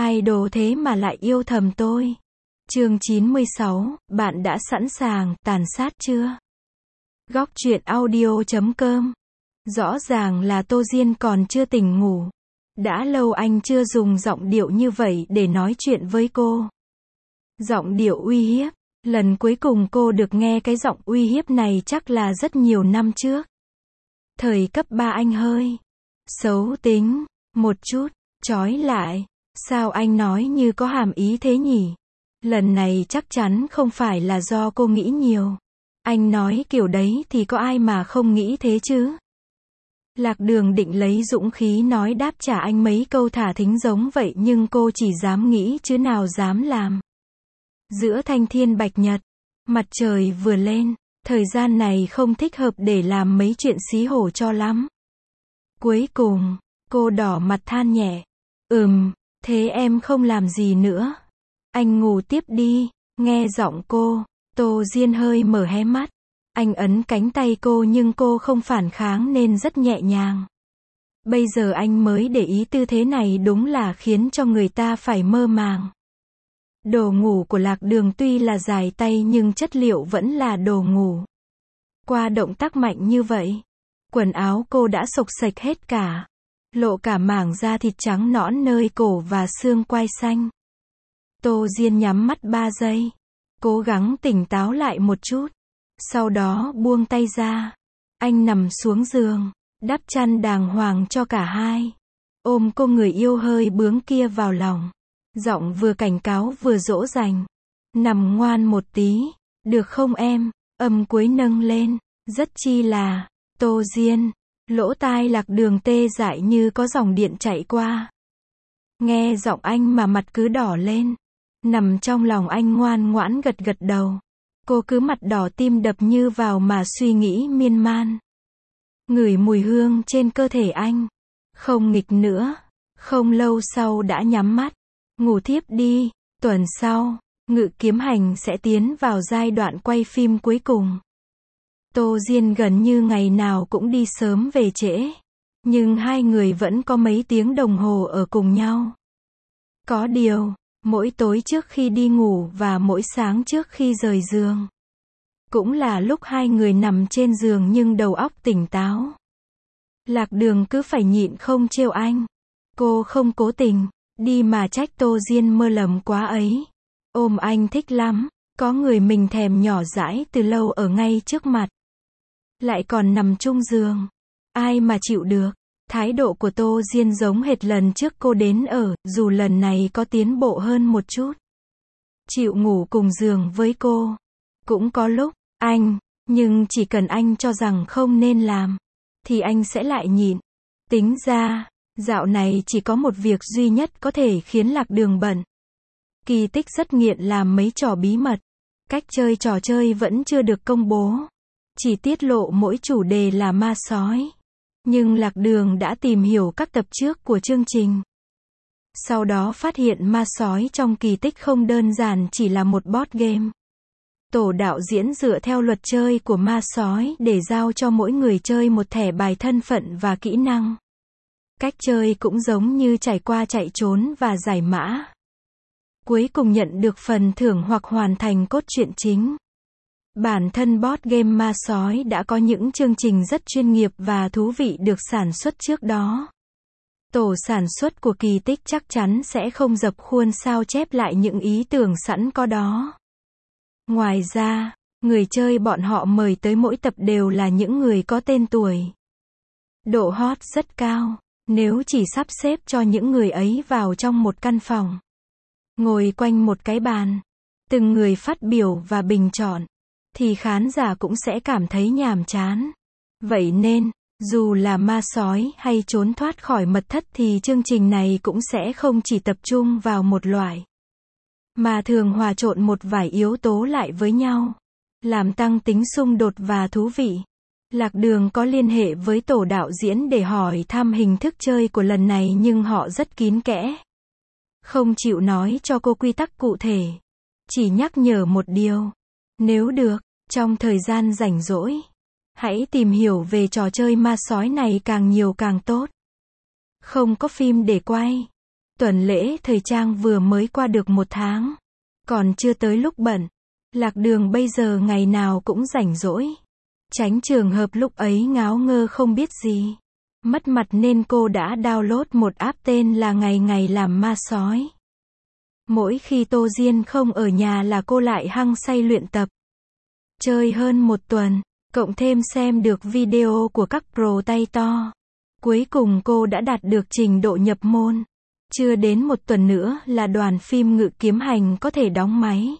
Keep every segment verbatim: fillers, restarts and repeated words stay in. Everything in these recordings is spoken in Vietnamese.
idol thế mà lại yêu thầm tôi. Chương chín mươi sáu, bạn đã sẵn sàng tàn sát chưa? Góc truyện audio chấm com. Rõ ràng là Tô Diên còn chưa tỉnh ngủ. Đã lâu anh chưa dùng giọng điệu như vậy để nói chuyện với cô. Giọng điệu uy hiếp. Lần cuối cùng cô được nghe cái giọng uy hiếp này chắc là rất nhiều năm trước. Thời cấp ba anh hơi xấu tính một chút, chói lại. Sao anh nói như có hàm ý thế nhỉ? Lần này chắc chắn không phải là do cô nghĩ nhiều. Anh nói kiểu đấy thì có ai mà không nghĩ thế chứ? Lạc Đường định lấy dũng khí nói đáp trả anh mấy câu thả thính giống vậy nhưng cô chỉ dám nghĩ chứ nào dám làm. Giữa thanh thiên bạch nhật, mặt trời vừa lên, thời gian này không thích hợp để làm mấy chuyện xí hổ cho lắm. Cuối cùng, cô đỏ mặt than nhẹ. Ừm, thế em không làm gì nữa. Anh ngủ tiếp đi. Nghe giọng cô, Tô Diên hơi mở hé mắt. Anh ấn cánh tay cô nhưng cô không phản kháng nên rất nhẹ nhàng. Bây giờ anh mới để ý tư thế này đúng là khiến cho người ta phải mơ màng. Đồ ngủ của Lạc Đường tuy là dài tay nhưng chất liệu vẫn là đồ ngủ. Qua động tác mạnh như vậy, quần áo cô đã xộc xệch hết cả. Lộ cả mảng da thịt trắng nõn nơi cổ và xương quai xanh. Tô Diên nhắm mắt ba giây. Cố gắng tỉnh táo lại một chút. Sau đó buông tay ra. Anh nằm xuống giường, đắp chăn đàng hoàng cho cả hai. Ôm cô người yêu hơi bướng kia vào lòng. Giọng vừa cảnh cáo vừa dỗ dành. Nằm ngoan một tí, được không em? Âm cuối nâng lên, rất chi là, Tô Diên. Lỗ tai Lạc Đường tê dại như có dòng điện chạy qua. Nghe giọng anh mà mặt cứ đỏ lên. Nằm trong lòng anh ngoan ngoãn gật gật đầu. Cô cứ mặt đỏ tim đập như vào mà suy nghĩ miên man. Ngửi mùi hương trên cơ thể anh. Không nghịch nữa. Không lâu sau đã nhắm mắt. Ngủ thiếp đi. Tuần sau, Ngự Kiếm Hành sẽ tiến vào giai đoạn quay phim cuối cùng. Tô Diên gần như ngày nào cũng đi sớm về trễ. Nhưng hai người vẫn có mấy tiếng đồng hồ ở cùng nhau. Có điều, mỗi tối trước khi đi ngủ và mỗi sáng trước khi rời giường. Cũng là lúc hai người nằm trên giường nhưng đầu óc tỉnh táo. Lạc Đường cứ phải nhịn không trêu anh. Cô không cố tình, đi mà trách Tô Diên mơ lầm quá ấy. Ôm anh thích lắm, có người mình thèm nhỏ dãi từ lâu ở ngay trước mặt. Lại còn nằm chung giường. Ai mà chịu được. Thái độ của Tô Diên giống hệt lần trước cô đến ở, dù lần này có tiến bộ hơn một chút. Chịu ngủ cùng giường với cô. Cũng có lúc, anh, nhưng chỉ cần anh cho rằng không nên làm, thì anh sẽ lại nhịn. Tính ra, dạo này chỉ có một việc duy nhất có thể khiến Lạc Đường bận. Kỳ Tích rất nghiện làm mấy trò bí mật. Cách chơi trò chơi vẫn chưa được công bố. Chỉ tiết lộ mỗi chủ đề là ma sói. Nhưng Lạc Đường đã tìm hiểu các tập trước của chương trình. Sau đó phát hiện ma sói trong Kỳ Tích không đơn giản chỉ là một board game. Tổ đạo diễn dựa theo luật chơi của ma sói để giao cho mỗi người chơi một thẻ bài thân phận và kỹ năng. Cách chơi cũng giống như trải qua chạy trốn và giải mã. Cuối cùng nhận được phần thưởng hoặc hoàn thành cốt truyện chính. Bản thân board game ma sói đã có những chương trình rất chuyên nghiệp và thú vị được sản xuất trước đó. Tổ sản xuất của Kỳ Tích chắc chắn sẽ không dập khuôn sao chép lại những ý tưởng sẵn có đó. Ngoài ra, người chơi bọn họ mời tới mỗi tập đều là những người có tên tuổi. Độ hot rất cao, nếu chỉ sắp xếp cho những người ấy vào trong một căn phòng. Ngồi quanh một cái bàn, từng người phát biểu và bình chọn, thì khán giả cũng sẽ cảm thấy nhàm chán. Vậy nên, dù là ma sói hay trốn thoát khỏi mật thất thì chương trình này cũng sẽ không chỉ tập trung vào một loại, mà thường hòa trộn một vài yếu tố lại với nhau, làm tăng tính xung đột và thú vị. Lạc Đường có liên hệ với tổ đạo diễn để hỏi thăm hình thức chơi của lần này nhưng họ rất kín kẽ. Không chịu nói cho cô quy tắc cụ thể. Chỉ nhắc nhở một điều. Nếu được, trong thời gian rảnh rỗi, hãy tìm hiểu về trò chơi ma sói này càng nhiều càng tốt. Không có phim để quay. Tuần lễ thời trang vừa mới qua được một tháng. Còn chưa tới lúc bận. Lạc Đường bây giờ ngày nào cũng rảnh rỗi. Tránh trường hợp lúc ấy ngáo ngơ không biết gì. Mất mặt nên cô đã download một app tên là Ngày Ngày Làm Ma Sói. Mỗi khi Tô Diên không ở nhà là cô lại hăng say luyện tập. Chơi hơn một tuần, cộng thêm xem được video của các pro tay to. Cuối cùng cô đã đạt được trình độ nhập môn. Chưa đến một tuần nữa là đoàn phim Ngự Kiếm Hành có thể đóng máy.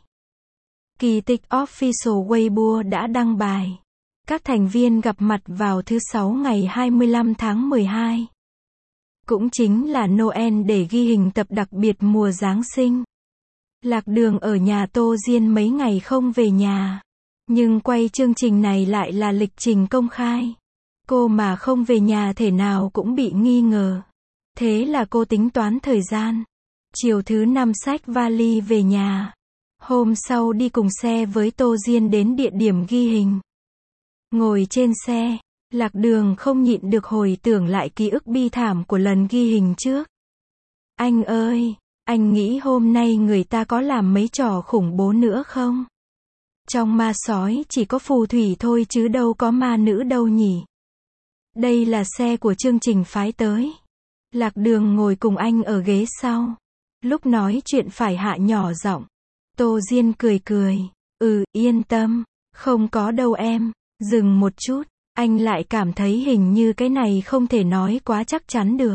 Kỳ Tích Official Weibo đã đăng bài. Các thành viên gặp mặt vào thứ Sáu ngày hai mươi lăm tháng mười hai. Cũng chính là Noel để ghi hình tập đặc biệt mùa Giáng sinh. Lạc Đường ở nhà Tô Diên mấy ngày không về nhà. Nhưng quay chương trình này lại là lịch trình công khai. Cô mà không về nhà thể nào cũng bị nghi ngờ. Thế là cô tính toán thời gian. Chiều thứ năm xách vali về nhà. Hôm sau đi cùng xe với Tô Diên đến địa điểm ghi hình. Ngồi trên xe, Lạc Đường không nhịn được hồi tưởng lại ký ức bi thảm của lần ghi hình trước. Anh ơi, anh nghĩ hôm nay người ta có làm mấy trò khủng bố nữa không? Trong ma sói chỉ có phù thủy thôi chứ đâu có ma nữ đâu nhỉ? Đây là xe của chương trình phái tới. Lạc Đường ngồi cùng anh ở ghế sau. Lúc nói chuyện phải hạ nhỏ giọng. Tô Diên cười cười. Ừ, yên tâm. Không có đâu em. Dừng một chút. Anh lại cảm thấy hình như cái này không thể nói quá chắc chắn được.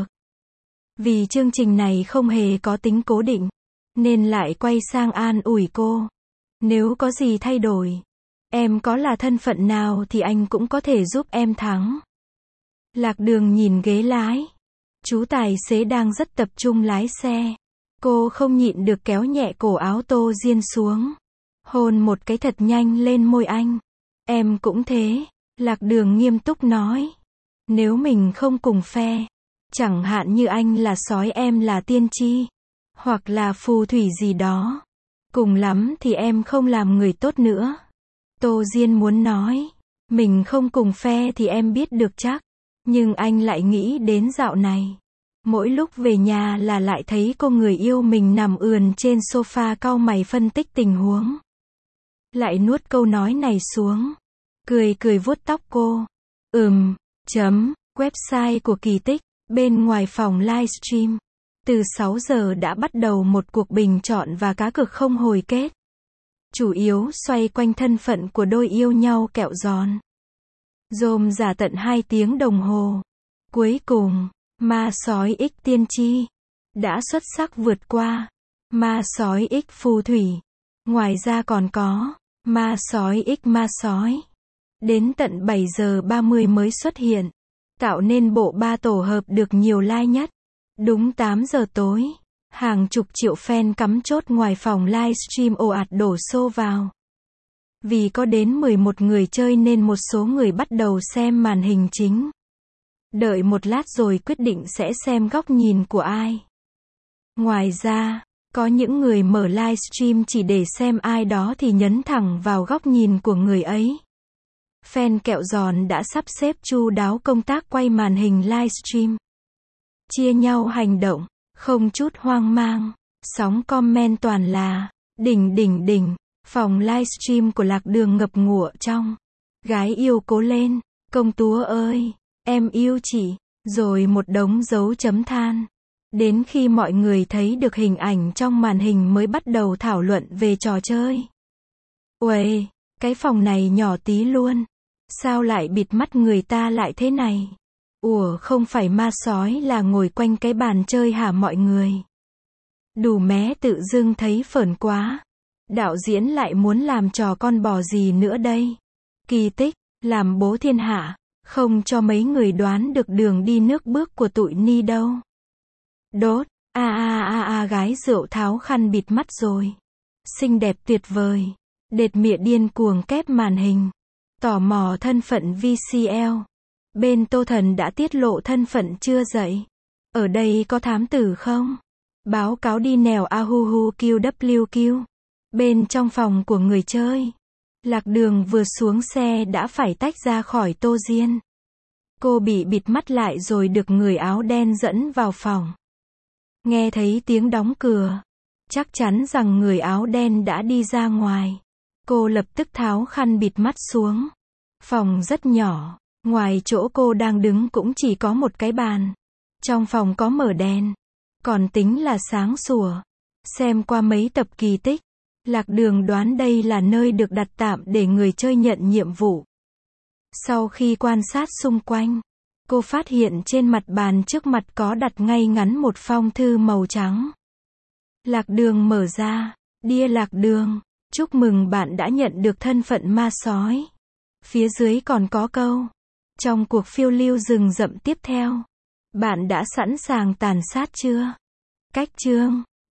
Vì chương trình này không hề có tính cố định. Nên lại quay sang an ủi cô. Nếu có gì thay đổi. Em có là thân phận nào thì anh cũng có thể giúp em thắng. Lạc Đường nhìn ghế lái. Chú tài xế đang rất tập trung lái xe. Cô không nhịn được kéo nhẹ cổ áo Tô Diên xuống. Hôn một cái thật nhanh lên môi anh. Em cũng thế. Lạc Đường nghiêm túc nói. Nếu mình không cùng phe. Chẳng hạn như anh là sói em là tiên tri. Hoặc là phù thủy gì đó. Cùng lắm thì em không làm người tốt nữa. Tô Diên muốn nói. Mình không cùng phe thì em biết được chắc. Nhưng anh lại nghĩ đến dạo này. Mỗi lúc về nhà là lại thấy cô người yêu mình nằm ườn trên sofa cau mày phân tích tình huống. Lại nuốt câu nói này xuống. Cười cười vuốt tóc cô. Ừm, chấm, website của Kỳ Tích, bên ngoài phòng livestream. Từ sáu giờ đã bắt đầu một cuộc bình chọn và cá cược không hồi kết. Chủ yếu xoay quanh thân phận của đôi yêu nhau kẹo giòn. Rôm giả tận hai tiếng đồng hồ. Cuối cùng, ma sói X tiên tri đã xuất sắc vượt qua ma sói X phù thủy. Ngoài ra còn có ma sói X ma sói. Đến tận bảy giờ ba mươi mới xuất hiện, tạo nên bộ ba tổ hợp được nhiều like nhất. Đúng tám giờ tối, hàng chục triệu fan cắm chốt ngoài phòng livestream ồ ạt đổ xô vào. Vì có đến mười một người chơi nên một số người bắt đầu xem màn hình chính. Đợi một lát rồi quyết định sẽ xem góc nhìn của ai. Ngoài ra, có những người mở livestream chỉ để xem ai đó thì nhấn thẳng vào góc nhìn của người ấy. Fan kẹo giòn đã sắp xếp chu đáo công tác quay màn hình livestream. Chia nhau hành động, không chút hoang mang. Sóng comment toàn là đỉnh đỉnh đỉnh. Phòng livestream của Lạc Đường ngập ngụa trong. Gái yêu cố lên, công chúa ơi, em yêu chị. Rồi một đống dấu chấm than. Đến khi mọi người thấy được hình ảnh trong màn hình mới bắt đầu thảo luận về trò chơi. Uầy, cái phòng này nhỏ tí luôn. Sao lại bịt mắt người ta lại thế này? Ủa không phải ma sói là ngồi quanh cái bàn chơi hả mọi người? Đủ mé tự dưng thấy phởn quá. Đạo diễn lại muốn làm trò con bò gì nữa đây? Kỳ Tích, làm bố thiên hạ, không cho mấy người đoán được đường đi nước bước của tụi ni đâu. Đốt, a a a a gái rượu tháo khăn bịt mắt rồi. Xinh đẹp tuyệt vời. Đệt mịa điên cuồng kép màn hình. Tò mò thân phận vê xê lờ. Bên Tô Thần đã tiết lộ thân phận chưa dậy. Ở đây có thám tử không? Báo cáo đi nèo ahuhu kiu vê kiu. Bên trong phòng của người chơi. Lạc Đường vừa xuống xe đã phải tách ra khỏi Tô Diên. Cô bị bịt mắt lại rồi được người áo đen dẫn vào phòng. Nghe thấy tiếng đóng cửa. Chắc chắn rằng người áo đen đã đi ra ngoài. Cô lập tức tháo khăn bịt mắt xuống. Phòng rất nhỏ. Ngoài chỗ cô đang đứng cũng chỉ có một cái bàn. Trong phòng có mở đèn. Còn tính là sáng sủa. Xem qua mấy tập kỳ tích, Lạc Đường đoán đây là nơi được đặt tạm để người chơi nhận nhiệm vụ. Sau khi quan sát xung quanh, cô phát hiện trên mặt bàn trước mặt có đặt ngay ngắn một phong thư màu trắng. Lạc Đường mở ra. Dear Lạc Đường, chúc mừng bạn đã nhận được thân phận ma sói. Phía dưới còn có câu. Trong cuộc phiêu lưu rừng rậm tiếp theo, bạn đã sẵn sàng tàn sát chưa? Cách chương